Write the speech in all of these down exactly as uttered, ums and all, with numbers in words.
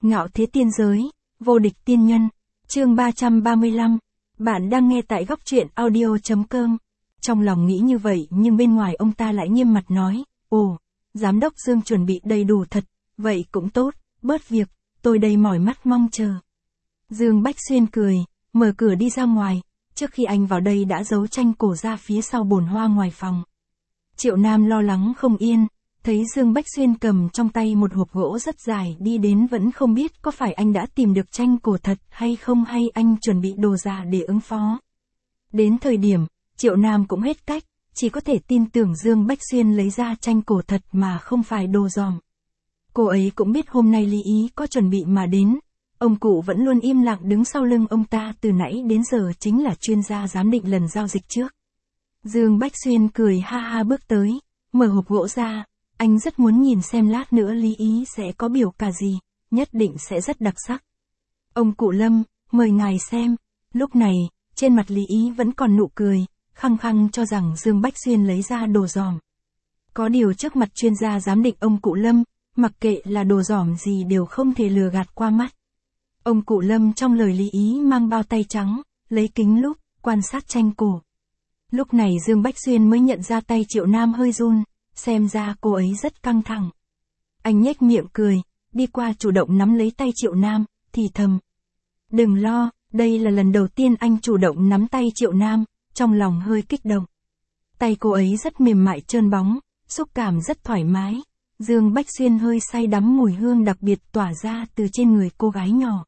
Ngạo thế tiên giới, vô địch tiên nhân, chương ba trăm ba mươi lăm. Bạn đang nghe tại góc truyện audio.com. Trong lòng nghĩ như vậy nhưng bên ngoài ông ta lại nghiêm mặt nói, ồ, giám đốc Dương chuẩn bị đầy đủ thật, vậy cũng tốt, bớt việc, tôi đây mỏi mắt mong chờ. Dương Bách Xuyên cười, mở cửa đi ra ngoài, trước khi anh vào đây đã giấu tranh cổ ra phía sau bồn hoa ngoài phòng. Triệu Nam lo lắng không yên, thấy Dương Bách Xuyên cầm trong tay một hộp gỗ rất dài đi đến vẫn không biết có phải anh đã tìm được tranh cổ thật hay không hay anh chuẩn bị đồ giả để ứng phó. Đến thời điểm, Triệu Nam cũng hết cách, chỉ có thể tin tưởng Dương Bách Xuyên lấy ra tranh cổ thật mà không phải đồ dòm. Cô ấy cũng biết hôm nay Lý Ý có chuẩn bị mà đến, ông cụ vẫn luôn im lặng đứng sau lưng ông ta từ nãy đến giờ chính là chuyên gia giám định lần giao dịch trước. Dương Bách Xuyên cười ha ha bước tới, mở hộp gỗ ra, anh rất muốn nhìn xem lát nữa Lý Ý sẽ có biểu cả gì, nhất định sẽ rất đặc sắc. Ông cụ Lâm, mời ngài xem, lúc này, trên mặt Lý Ý vẫn còn nụ cười, khăng khăng cho rằng Dương Bách Xuyên lấy ra đồ dòm. Có điều trước mặt chuyên gia giám định ông cụ Lâm, mặc kệ là đồ dòm gì đều không thể lừa gạt qua mắt. Ông cụ Lâm trong lời Lý Ý mang bao tay trắng, lấy kính lúp, quan sát tranh cổ. Lúc này Dương Bách Xuyên mới nhận ra tay Triệu Nam hơi run, xem ra cô ấy rất căng thẳng. Anh nhếch miệng cười, đi qua chủ động nắm lấy tay Triệu Nam, thì thầm. Đừng lo, đây là lần đầu tiên anh chủ động nắm tay Triệu Nam, trong lòng hơi kích động. Tay cô ấy rất mềm mại trơn bóng, xúc cảm rất thoải mái. Dương Bách Xuyên hơi say đắm mùi hương đặc biệt tỏa ra từ trên người cô gái nhỏ.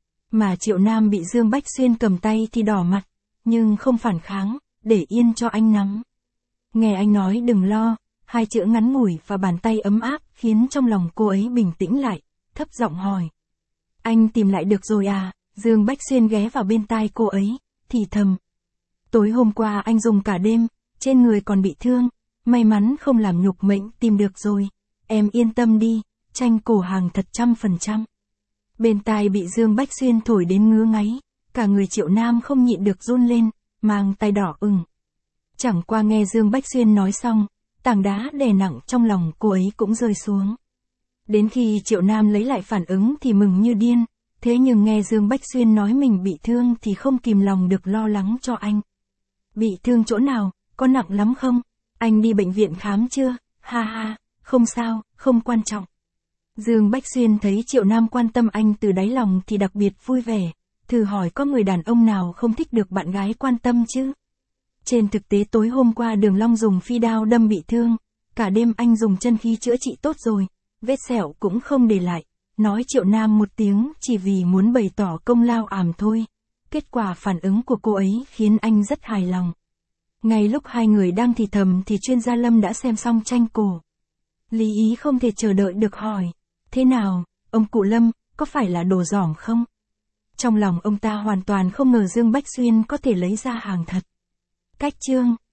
Mà Triệu Nam bị Dương Bách Xuyên cầm tay thì đỏ mặt, nhưng không phản kháng, để yên cho anh nắm. Nghe anh nói đừng lo, hai chữ ngắn ngủi và bàn tay ấm áp khiến trong lòng cô ấy bình tĩnh lại, thấp giọng hỏi. Anh tìm lại được rồi à? Dương Bách Xuyên ghé vào bên tai cô ấy, thì thầm. Tối hôm qua anh dùng cả đêm, trên người còn bị thương, may mắn không làm nhục mệnh tìm được rồi. Em yên tâm đi, tranh cổ hàng thật trăm phần trăm. Bên tai bị Dương Bách Xuyên thổi đến ngứa ngáy, cả người Triệu Nam không nhịn được run lên, mang tay đỏ ửng. Chẳng qua nghe Dương Bách Xuyên nói xong, tảng đá đè nặng trong lòng cô ấy cũng rơi xuống. Đến khi Triệu Nam lấy lại phản ứng thì mừng như điên, thế nhưng nghe Dương Bách Xuyên nói mình bị thương thì không kìm lòng được lo lắng cho anh. Bị thương chỗ nào, có nặng lắm không? Anh đi bệnh viện khám chưa? Ha ha, không sao, không quan trọng. Dương Bách Xuyên thấy Triệu Nam quan tâm anh từ đáy lòng thì đặc biệt vui vẻ, thử hỏi có người đàn ông nào không thích được bạn gái quan tâm chứ? Trên thực tế tối hôm qua Đường Long dùng phi đao đâm bị thương, cả đêm anh dùng chân khí chữa trị tốt rồi, vết sẹo cũng không để lại, nói Triệu Nam một tiếng chỉ vì muốn bày tỏ công lao ảm thôi. Kết quả phản ứng của cô ấy khiến anh rất hài lòng. Ngay lúc hai người đang thì thầm thì chuyên gia Lâm đã xem xong tranh cổ. Lý Ý không thể chờ đợi được hỏi, thế nào, ông cụ Lâm, có phải là đồ dỏm không? Trong lòng ông ta hoàn toàn không ngờ Dương Bách Xuyên có thể lấy ra hàng thật. Cách chương